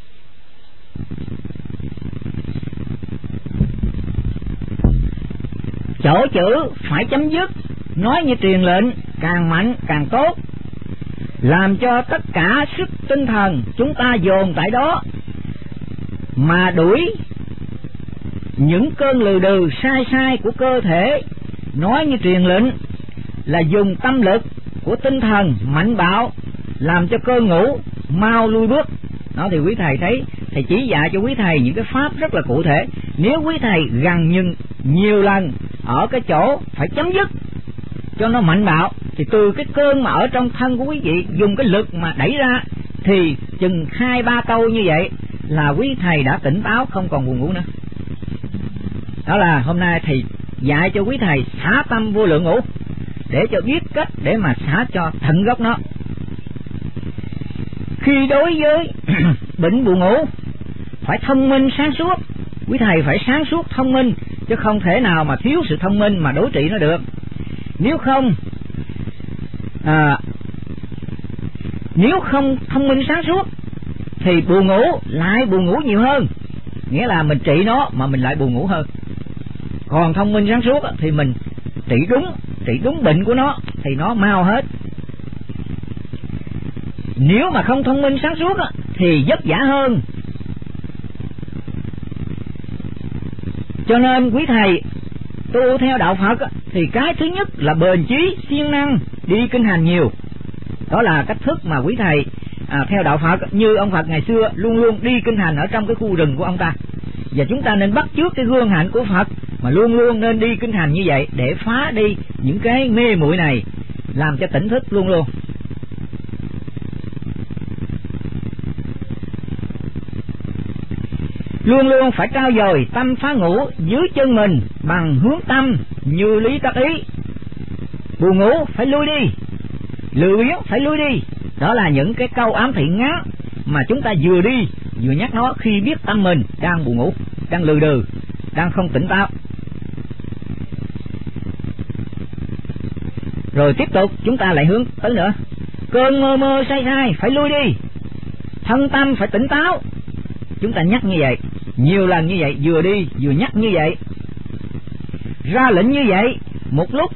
Chỗ chữ phải chấm dứt, nói như truyền lệnh, càng mạnh càng tốt, làm cho tất cả sức tinh thần chúng ta dồn tại đó mà đuổi những cơn lừ đừ sai sai của cơ thể. Nói như truyền lệnh là dùng tâm lực của tinh thần mạnh bạo làm cho cơn ngủ mau lui bước. Đó thì quý thầy thấy thầy chỉ dạy cho quý thầy những cái pháp rất là cụ thể. Nếu quý thầy gần nhưng nhiều lần ở cái chỗ phải chấm dứt cho nó mạnh bạo, thì từ cái cơn mà ở trong thân của quý vị dùng cái lực mà đẩy ra, thì chừng 2-3 câu như vậy là quý thầy đã tỉnh táo, không còn buồn ngủ nữa. Đó là hôm nay thầy dạy cho quý thầy xả tâm vô lượng ngủ, để cho biết cách để mà xả cho tận gốc nó. Khi đối với bệnh buồn ngủ phải thông minh sáng suốt, quý thầy phải sáng suốt thông minh, chứ không thể nào mà thiếu sự thông minh mà đối trị nó được. Nếu không thông minh sáng suốt thì buồn ngủ lại buồn ngủ nhiều hơn, nghĩa là mình trị nó mà mình lại buồn ngủ hơn. Còn thông minh sáng suốt thì mình trị đúng bệnh của nó thì nó mau hết. Nếu mà không thông minh sáng suốt thì vất vả hơn. Cho nên quý thầy tu theo đạo Phật thì cái thứ nhất là bền chí, siêng năng, đi kinh hành nhiều. Đó là cách thức mà quý thầy theo đạo Phật, như ông Phật ngày xưa luôn luôn đi kinh hành ở trong cái khu rừng của ông ta. Và chúng ta nên bắt chước cái gương hạnh của Phật mà luôn luôn nên đi kinh hành như vậy để phá đi những cái mê muội này, làm cho tỉnh thức luôn luôn. Luôn luôn phải trao dồi tâm phá ngủ dưới chân mình bằng hướng tâm như lý tác ý. Buồn ngủ phải lui đi, lười biếng phải lui đi. Đó là những cái câu ám thị ngắn mà chúng ta vừa đi vừa nhắc nó khi biết tâm mình đang buồn ngủ, đang lừ đừ, đang không tỉnh táo. Rồi tiếp tục chúng ta lại hướng tới nữa. Cơn mơ mơ say sai phải lui đi, thân tâm phải tỉnh táo. Chúng ta nhắc như vậy, nhiều lần như vậy, vừa đi vừa nhắc như vậy, ra lệnh như vậy một lúc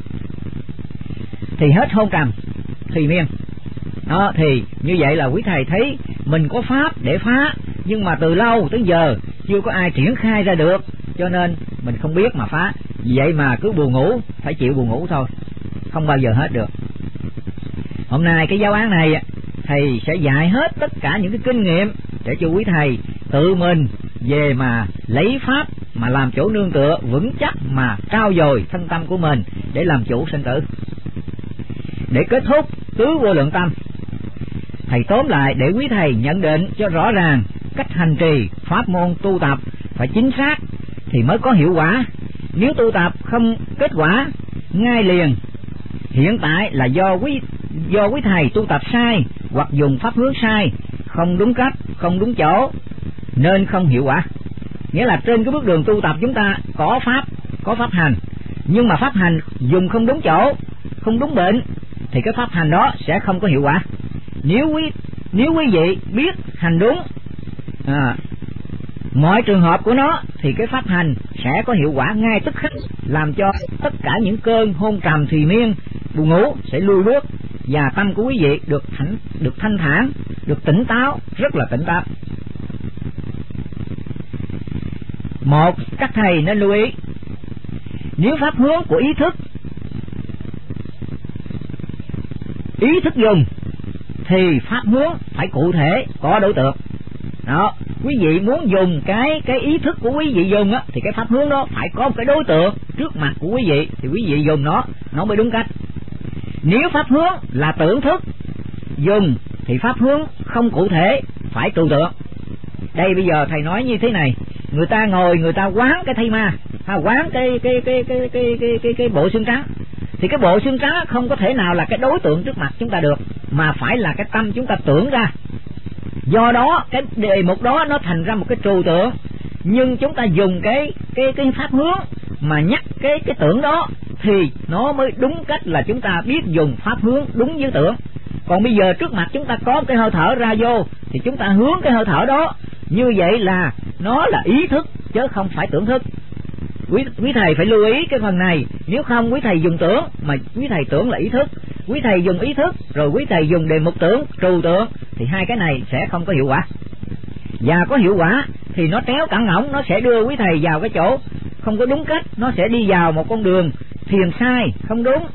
thì hết hôn trầm thì miên. Đó, thì như vậy là quý thầy thấy mình có pháp để phá, nhưng mà từ lâu tới giờ chưa có ai triển khai ra được, cho nên mình không biết mà phá. Vì vậy mà cứ buồn ngủ, phải chịu buồn ngủ thôi, không bao giờ hết được. Hôm nay cái giáo án này thầy sẽ dạy hết tất cả những cái kinh nghiệm để cho quý thầy tự mình về mà lấy pháp mà làm chỗ nương tựa vững chắc, mà trao dồi thân tâm của mình để làm chủ sinh tử. Để kết thúc tứ vô lượng tâm, thầy tóm lại để quý thầy nhận định cho rõ ràng cách hành trì pháp môn tu tập phải chính xác thì mới có hiệu quả. Nếu tu tập không kết quả ngay liền, hiện tại là do quý thầy tu tập sai hoặc dùng pháp hướng sai, không đúng cách, không đúng chỗ nên không hiệu quả. Nghĩa là trên cái bước đường tu tập chúng ta có pháp hành, nhưng mà pháp hành dùng không đúng chỗ, không đúng bệnh thì cái pháp hành đó sẽ không có hiệu quả. Nếu quý vị biết hành đúng mọi trường hợp của nó thì cái pháp hành sẽ có hiệu quả ngay tức khắc, làm cho tất cả những cơn hôn trầm thùy miên, buồn ngủ sẽ lui bước, và tâm của quý vị được thanh thản, được tỉnh táo, rất là tỉnh táo. Một, các thầy nên lưu ý, nếu pháp hướng của ý thức dùng thì pháp hướng phải cụ thể, có đối tượng. Đó, quý vị muốn dùng cái ý thức của quý vị dùng á, thì cái pháp hướng đó phải có một cái đối tượng trước mặt của quý vị thì quý vị dùng nó mới đúng cách. Nếu pháp hướng là tưởng thức dùng thì pháp hướng không cụ thể, phải trừu tượng. Đây bây giờ thầy nói như thế này, người ta ngồi người ta quán cái thây ma, quán cái bộ xương trắng, thì cái bộ xương trắng không có thể nào là cái đối tượng trước mặt chúng ta được, mà phải là cái tâm chúng ta tưởng ra. Do đó cái đề mục đó nó thành ra một cái trừu tượng, nhưng chúng ta dùng cái pháp hướng mà nhắc cái tưởng đó thì nó mới đúng cách, là chúng ta biết dùng pháp hướng đúng với tưởng. Còn bây giờ trước mặt chúng ta có một cái hơi thở ra vô thì chúng ta hướng cái hơi thở đó, như vậy là nó là ý thức chứ không phải tưởng thức. Quý thầy phải lưu ý cái phần này, nếu không quý thầy dùng tưởng mà quý thầy tưởng là ý thức, quý thầy dùng ý thức rồi quý thầy dùng đề mục tưởng, trừu tượng, thì hai cái này sẽ không có hiệu quả. Và có hiệu quả thì nó tréo cẳng ngỗng, nó sẽ đưa quý thầy vào cái chỗ không có đúng cách, nó sẽ đi vào một con đường thiền sai, không đúng.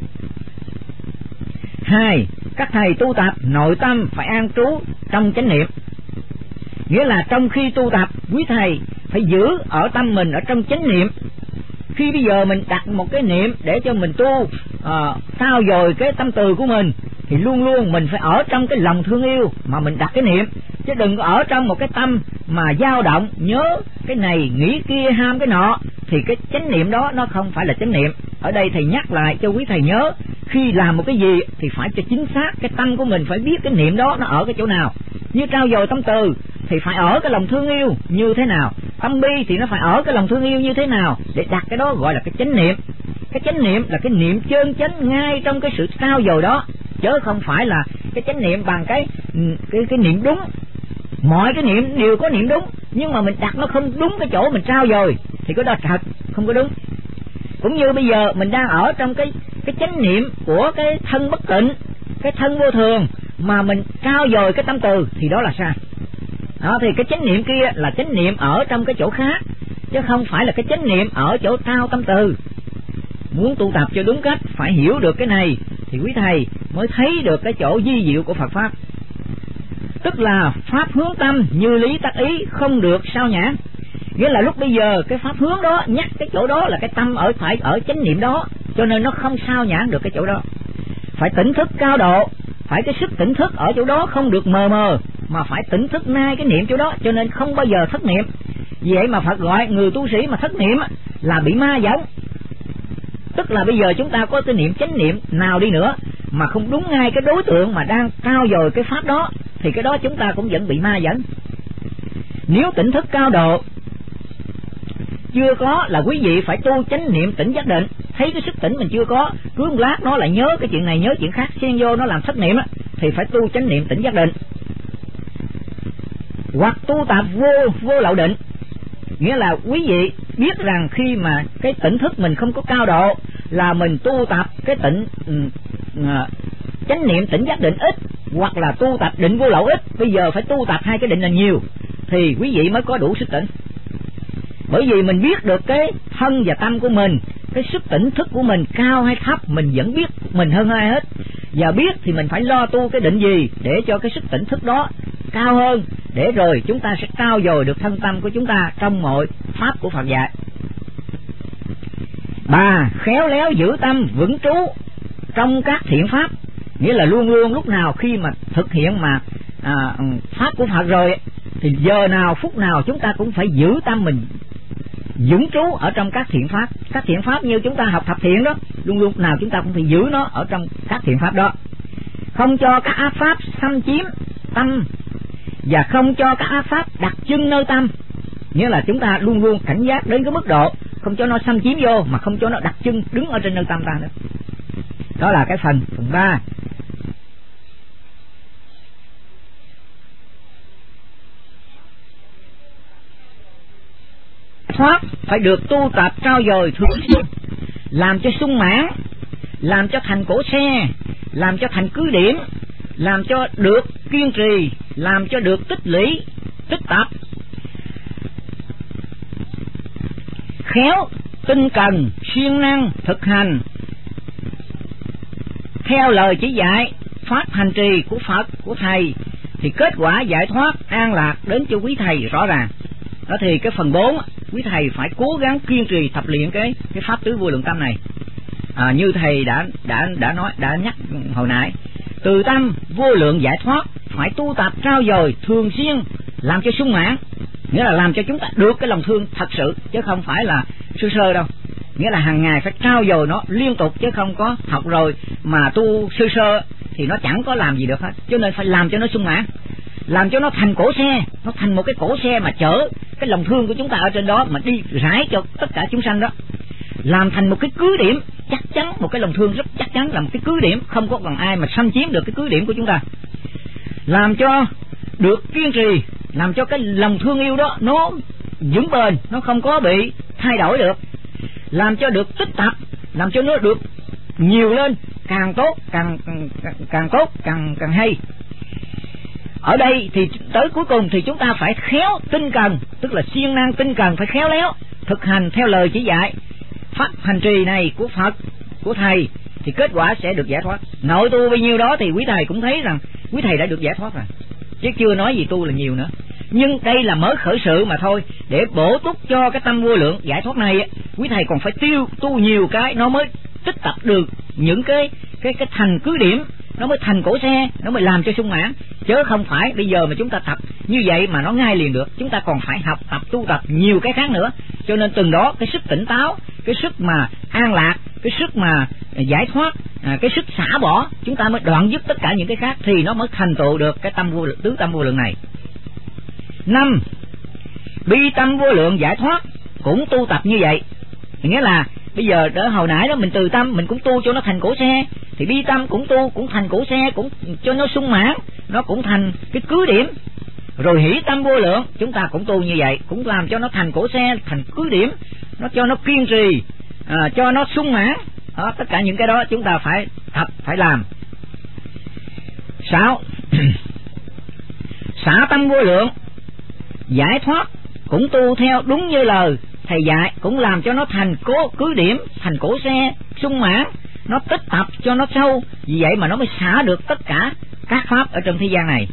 Hai, các thầy tu tập nội tâm phải an trú trong chánh niệm, nghĩa là trong khi tu tập quý thầy phải giữ ở tâm mình ở trong chánh niệm. Khi bây giờ mình đặt một cái niệm để cho mình tu trao dồi cái tâm từ của mình, thì luôn luôn mình phải ở trong cái lòng thương yêu mà mình đặt cái niệm, chứ đừng có ở trong một cái tâm mà dao động, nhớ cái này nghĩ kia, ham cái nọ, thì cái chánh niệm đó nó không phải là chánh niệm. Ở đây thầy nhắc lại cho quý thầy nhớ, khi làm một cái gì thì phải cho chính xác, cái tâm của mình phải biết cái niệm đó nó ở cái chỗ nào. Như trao dồi tâm từ thì phải ở cái lòng thương yêu như thế nào, tâm bi thì nó phải ở cái lòng thương yêu như thế nào, để đặt cái đó gọi là cái chánh niệm. Cái chánh niệm là cái niệm chân chánh ngay trong cái sự trao dồi đó, chứ không phải là cái chánh niệm bằng cái niệm đúng. Mọi cái niệm đều có niệm đúng, nhưng mà mình đặt nó không đúng cái chỗ mình trao dồi thì cái đó thật không có đúng. Cũng như bây giờ mình đang ở trong cái chánh niệm của cái thân bất tịnh, cái thân vô thường, mà mình trao dồi cái tâm từ thì đó là sai. Đó, thì cái chánh niệm kia là chánh niệm ở trong cái chỗ khác, chứ không phải là cái chánh niệm ở chỗ trao tâm từ. Muốn tu tập cho đúng cách phải hiểu được cái này thì quý thầy mới thấy được cái chỗ vi diệu của Phật Pháp. Tức là pháp hướng tâm như lý tác ý, không được sao nhãng. Nghĩa là lúc bây giờ cái pháp hướng đó nhắc cái chỗ đó là cái tâm phải ở chánh niệm đó, cho nên nó không sao nhãng được cái chỗ đó. Phải tỉnh thức cao độ, phải cái sức tỉnh thức ở chỗ đó không được mờ mờ, mà phải tỉnh thức ngay cái niệm chỗ đó, cho nên không bao giờ thất niệm. Vì vậy mà Phật gọi người tu sĩ mà thất niệm là bị ma dẫn. Tức là bây giờ chúng ta có cái niệm chánh niệm nào đi nữa mà không đúng ngay cái đối tượng mà đang trao dồi cái pháp đó, thì cái đó chúng ta cũng vẫn bị ma dẫn. Nếu tỉnh thức cao độ chưa có là quý vị phải tu chánh niệm tỉnh giác định. Thấy cái sức tỉnh mình chưa có, cứ một lát nó lại nhớ cái chuyện này nhớ chuyện khác, xen vô nó làm thất niệm á, thì phải tu chánh niệm tỉnh giác định. Hoặc tu tập vô lậu định, nghĩa là quý vị biết rằng khi mà cái tỉnh thức mình không có cao độ là mình tu tập cái chánh niệm tỉnh giác định ít, hoặc là tu tập định vô lậu ít. Bây giờ phải tu tập hai cái định là nhiều thì quý vị mới có đủ sức tỉnh. Bởi vì mình biết được cái thân và tâm của mình, cái sức tỉnh thức của mình cao hay thấp, mình vẫn biết mình hơn ai hết. Và biết thì mình phải lo tu cái định gì để cho cái sức tỉnh thức đó cao hơn, để rồi chúng ta sẽ trao dồi được thân tâm của chúng ta trong mọi pháp của Phật dạy. 3. Khéo léo giữ tâm vững trú trong các thiện pháp, nghĩa là luôn luôn lúc nào khi mà thực hiện mà pháp của Phật rồi thì giờ nào phút nào chúng ta cũng phải giữ tâm mình vững trú ở trong các thiện pháp. Các thiện pháp như chúng ta học thập thiện đó, luôn lúc nào chúng ta cũng phải giữ nó ở trong các thiện pháp đó, không cho các ác pháp xâm chiếm tâm và không cho các ác pháp đặt chân nơi tâm. Nghĩa là chúng ta luôn luôn cảnh giác đến cái mức độ không cho nó xâm chiếm vô, mà không cho nó đặt chân đứng ở trên nơi tâm ta nữa. Đó là cái phần 3. thoát phải được tu tập trau dồi thường xuyên, làm cho sung mãn, làm cho thành cổ xe, làm cho thành cứ điểm, làm cho được kiên trì, làm cho được tích lũy, tích tập, khéo, tinh cần, siêng năng thực hành theo lời chỉ dạy pháp hành trì của Phật, của thầy, thì kết quả giải thoát an lạc đến cho quý thầy rõ ràng. Đó thì cái phần 4, quý thầy phải cố gắng kiên trì tập luyện cái pháp tứ vô lượng tâm này. Như thầy đã nhắc hồi nãy, từ tâm vô lượng giải thoát phải tu tập trau dồi thường xuyên, làm cho sung mãn, nghĩa là làm cho chúng ta được cái lòng thương thật sự, chứ không phải là sơ sơ đâu. Nghĩa là hàng ngày phải trau dồi nó liên tục, chứ không có học rồi mà tu sơ sơ thì nó chẳng có làm gì được hết. Cho nên phải làm cho nó sung mãn, làm cho nó thành cổ xe, nó thành một cái cổ xe mà chở cái lòng thương của chúng ta ở trên đó mà đi rải cho tất cả chúng sanh đó, làm thành một cái cứ điểm chắc chắn, một cái lòng thương rất chắc chắn là một cái cứ điểm, không có còn ai mà xâm chiếm được cái cứ điểm của chúng ta. Làm cho được kiên trì, làm cho cái lòng thương yêu đó nó vững bền, nó không có bị thay đổi được. Làm cho được tích tập, làm cho nó được nhiều lên, càng tốt, càng tốt, càng hay. Ở đây thì tới cuối cùng thì chúng ta phải khéo tinh cần, tức là siêng năng tinh cần, phải khéo léo thực hành theo lời chỉ dạy pháp hành trì này của Phật, của thầy, thì kết quả sẽ được giải thoát. Nội tu bao nhiêu đó thì quý thầy cũng thấy rằng quý thầy đã được giải thoát rồi, chứ chưa nói gì tu là nhiều nữa. Nhưng đây là mới khởi sự mà thôi. Để bổ túc cho cái tâm vô lượng giải thoát này, quý thầy còn phải tu nhiều cái, nó mới tích tập được những cái thành cứ điểm, nó mới thành cổ xe, nó mới làm cho sung mãn. Chứ không phải bây giờ mà chúng ta tập như vậy mà nó ngay liền được. Chúng ta còn phải học tập tu tập nhiều cái khác nữa. Cho nên từng đó cái sức tỉnh táo, cái sức mà an lạc, cái sức mà giải thoát, cái sức xả bỏ, chúng ta mới đoạn dứt tất cả những cái khác, thì nó mới thành tựu được cái tâm vô lượng, tứ tâm vô lượng này. 5. Bi tâm vô lượng giải thoát cũng tu tập như vậy. Nghĩa là bây giờ đỡ hồi nãy đó mình từ tâm mình cũng tu cho nó thành cổ xe, thì bi tâm cũng tu cũng thành cổ xe, cũng cho nó sung mãn, nó cũng thành cái cứ điểm. Rồi hỷ tâm vô lượng chúng ta cũng tu như vậy, cũng làm cho nó thành cổ xe, thành cứ điểm, nó cho nó kiên trì, cho nó sung mãn. Đó, tất cả những cái đó chúng ta phải tập, phải làm. 6. Xả tâm vô lượng giải thoát cũng tu theo đúng như lời thầy dạy, cũng làm cho nó thành cứ điểm, thành cổ xe, sung mãn, nó tích tập cho nó sâu. Vì vậy mà nó mới xả được tất cả các pháp ở trong thế gian này.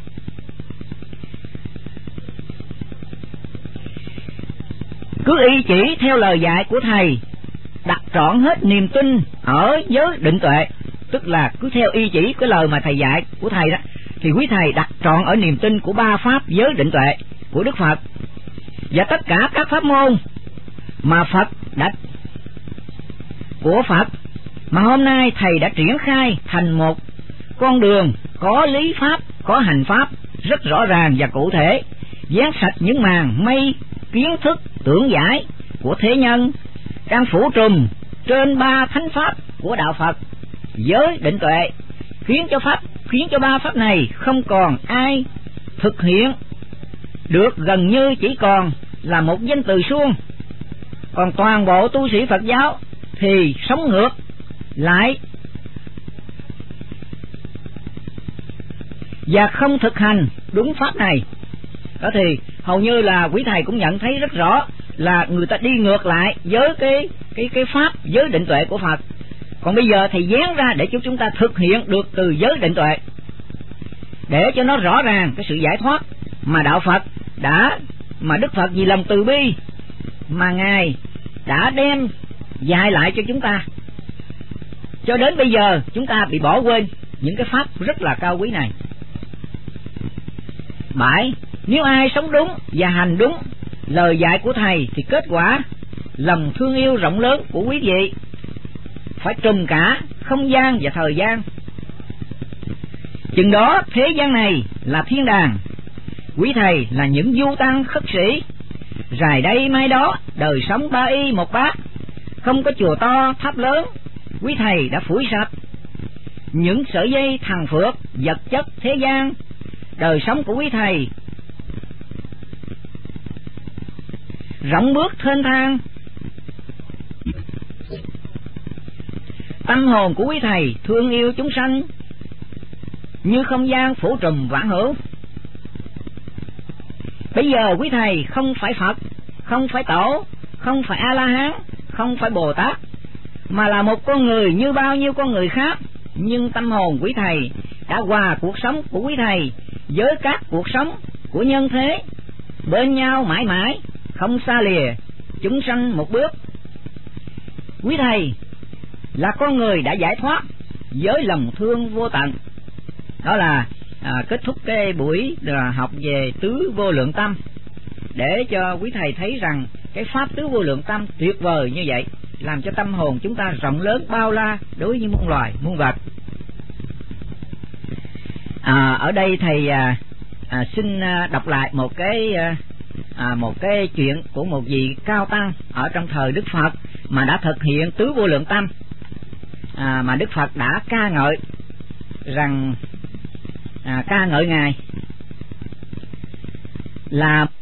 Cứ y chỉ theo lời dạy của thầy, đặt trọn hết niềm tin ở giới định tuệ, tức là cứ theo y chỉ cái lời mà thầy dạy của thầy đó, thì quý thầy đặt trọn ở niềm tin của 3 pháp giới định tuệ của Đức Phật, và tất cả các pháp môn mà của Phật mà hôm nay thầy đã triển khai thành một con đường có lý pháp, có hành pháp rất rõ ràng và cụ thể, dán sạch những màn mây kiến thức tưởng giải của thế nhân đang phủ trùm trên 3 thánh pháp của đạo Phật, giới định tuệ, khiến cho 3 pháp này không còn ai thực hiện được, gần như chỉ còn là một danh từ suông. Còn toàn bộ tu sĩ Phật giáo thì sống ngược lại và không thực hành đúng pháp này. Đó thì hầu như là quý thầy cũng nhận thấy rất rõ là người ta đi ngược lại với cái pháp giới định tuệ của Phật. Còn bây giờ thầy dán ra để cho chúng ta thực hiện được từ giới định tuệ, để cho nó rõ ràng cái sự giải thoát mà đạo Phật mà Đức Phật vì lòng từ bi mà Ngài đã đem dạy lại cho chúng ta. Cho đến bây giờ chúng ta bị bỏ quên những cái pháp rất là cao quý này. 7. Nếu ai sống đúng và hành đúng lời dạy của thầy thì kết quả lòng thương yêu rộng lớn của quý vị phải trùm cả không gian và thời gian. Chừng đó thế gian này là thiên đàng, quý thầy là những du tăng khất sĩ, rày đây mai đó đời sống 3 y 1 bát, không có chùa to tháp lớn. Quý thầy đã phủi sạch những sợi dây thằng phược vật chất thế gian. Đời sống của quý thầy rộng bước thênh thang. Tâm hồn của quý thầy thương yêu chúng sanh như không gian phủ trùm vạn hữu. Bây giờ quý thầy không phải Phật, không phải Tổ, không phải A-la-hán, không phải Bồ Tát, mà là một con người như bao nhiêu con người khác. Nhưng tâm hồn quý thầy đã hòa cuộc sống của quý thầy với các cuộc sống của nhân thế, bên nhau mãi mãi, không xa lìa chúng sanh một bước. Quý thầy là con người đã giải thoát với lòng thương vô tận. Đó là kết thúc cái buổi học về tứ vô lượng tâm, để cho quý thầy thấy rằng cái pháp tứ vô lượng tâm tuyệt vời như vậy, làm cho tâm hồn chúng ta rộng lớn bao la đối với muôn loài muôn vật. Ở đây thầy xin đọc lại một cái chuyện của một vị cao tăng ở trong thời Đức Phật mà đã thực hiện tứ vô lượng tâm, mà Đức Phật đã ca ngợi rằng ca ngợi ngài là